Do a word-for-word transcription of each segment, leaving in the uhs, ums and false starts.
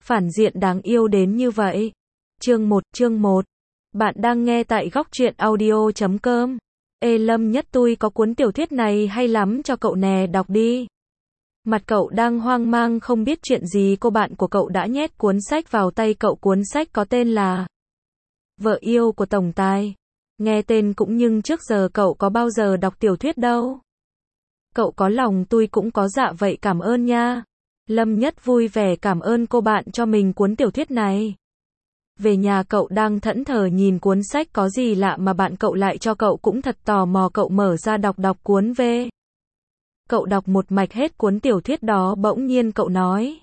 Phản diện đáng yêu đến như vậy. Chương một, chương một. Bạn đang nghe tại góc truyện audio chấm com. Ê Lâm Nhất, tôi có cuốn tiểu thuyết này hay lắm cho cậu nè, đọc đi. Mặt cậu đang hoang mang không biết chuyện gì, cô bạn của cậu đã nhét cuốn sách vào tay cậu. Cuốn sách có tên là Vợ yêu của tổng tài. Nghe tên cũng nhưng trước giờ cậu có bao giờ đọc tiểu thuyết đâu. Cậu có lòng, tôi cũng có. Dạ vậy cảm ơn nha. Lâm Nhất vui vẻ cảm ơn cô bạn cho mình cuốn tiểu thuyết này. Về nhà cậu đang thẫn thờ nhìn cuốn sách, có gì lạ mà bạn cậu lại cho cậu, cũng thật tò mò. Cậu mở ra đọc đọc cuốn về. Cậu đọc một mạch hết cuốn tiểu thuyết đó, bỗng nhiên cậu nói: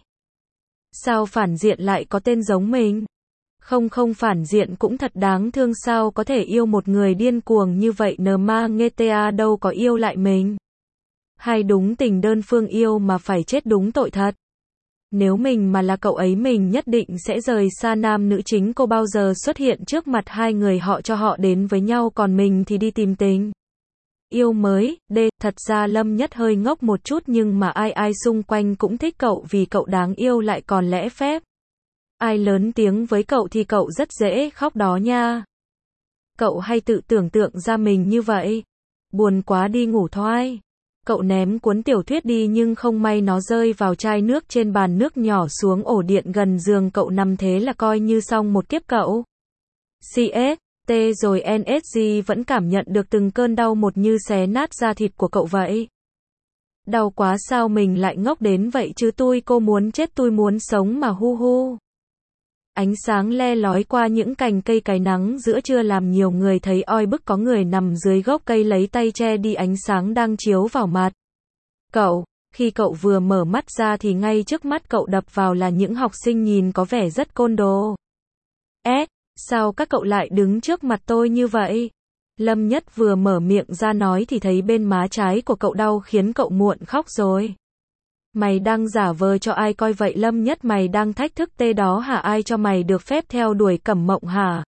sao phản diện lại có tên giống mình? Không không, phản diện cũng thật đáng thương, sao có thể yêu một người điên cuồng như vậy, nờ ma nghe ta đâu có yêu lại mình. Hay đúng tình đơn phương yêu mà phải chết, đúng tội thật. Nếu mình mà là cậu ấy, mình nhất định sẽ rời xa nam nữ chính. Cô bao giờ xuất hiện trước mặt hai người họ cho họ đến với nhau, còn mình thì đi tìm tình yêu mới. D. Thật ra Lâm Nhất hơi ngốc một chút, nhưng mà ai ai xung quanh cũng thích cậu vì cậu đáng yêu lại còn lễ phép. Ai lớn tiếng với cậu thì cậu rất dễ khóc đó nha. Cậu hay tự tưởng tượng ra mình như vậy. Buồn quá, đi ngủ thôi. Cậu ném cuốn tiểu thuyết đi, nhưng không may nó rơi vào chai nước trên bàn, nước nhỏ xuống ổ điện gần giường cậu nằm, thế là coi như xong một kiếp cậu. xê ét, T rồi en ét giê vẫn cảm nhận được từng cơn đau một như xé nát da thịt của cậu vậy. Đau quá, sao mình lại ngốc đến vậy chứ, tôi cô muốn chết, tôi muốn sống mà, hu hu. Ánh sáng le lói qua những cành cây, cái nắng giữa trưa làm nhiều người thấy oi bức. Có người nằm dưới gốc cây lấy tay che đi ánh sáng đang chiếu vào mặt cậu. Khi cậu vừa mở mắt ra thì ngay trước mắt cậu đập vào là những học sinh nhìn có vẻ rất côn đồ. Ế, sao các cậu lại đứng trước mặt tôi như vậy? Lâm Nhất vừa mở miệng ra nói thì thấy bên má trái của cậu đau khiến cậu muộn khóc rồi. Mày đang giả vờ cho ai coi vậy Lâm Nhất? Mày đang thách thức tê đó hả? Ai cho mày được phép theo đuổi Cẩm Mộng hả?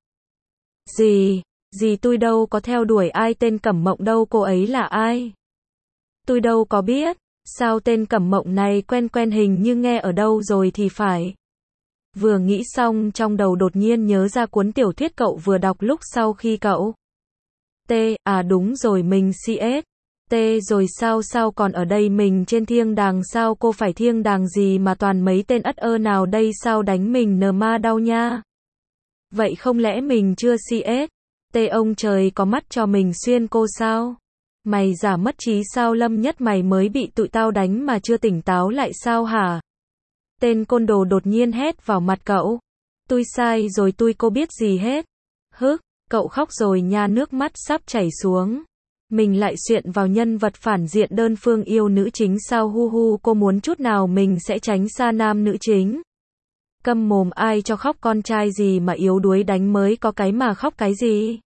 Gì? Gì? Tôi đâu có theo đuổi ai, tên Cẩm Mộng đâu, cô ấy là ai? Tôi đâu có biết. Sao tên Cẩm Mộng này quen quen, hình như nghe ở đâu rồi thì phải. Vừa nghĩ xong trong đầu đột nhiên nhớ ra cuốn tiểu thuyết cậu vừa đọc lúc sau khi cậu T, à đúng rồi, mình xê ét. T rồi sao sao còn ở đây, mình trên thiên đàng sao? Cô phải thiên đàng gì mà toàn mấy tên ất ơ nào đây, sao đánh mình nờ ma đau nha. Vậy không lẽ mình chưa xê ét? T, ông trời có mắt cho mình xuyên cô sao? Mày giả mất trí sao Lâm Nhất? Mày mới bị tụi tao đánh mà chưa tỉnh táo lại sao hả? Tên côn đồ đột nhiên hét vào mặt cậu. Tôi sai rồi, tôi cô biết gì hết. Hứ, cậu khóc rồi nha, nước mắt sắp chảy xuống. Mình lại xuyện vào nhân vật phản diện đơn phương yêu nữ chính sao, hu hu. Cô muốn chút nào mình sẽ tránh xa nam nữ chính. Câm mồm, ai cho khóc, con trai gì mà yếu đuối đánh mới có cái mà khóc cái gì.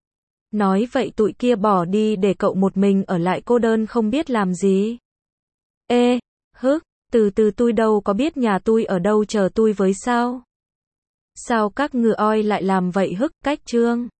Nói vậy tụi kia bỏ đi để cậu một mình ở lại cô đơn không biết làm gì. Ê, hứ, từ từ, tôi đâu có biết nhà tôi ở đâu, chờ tôi với sao. Sao các ngựa oi lại làm vậy hức, cách trương.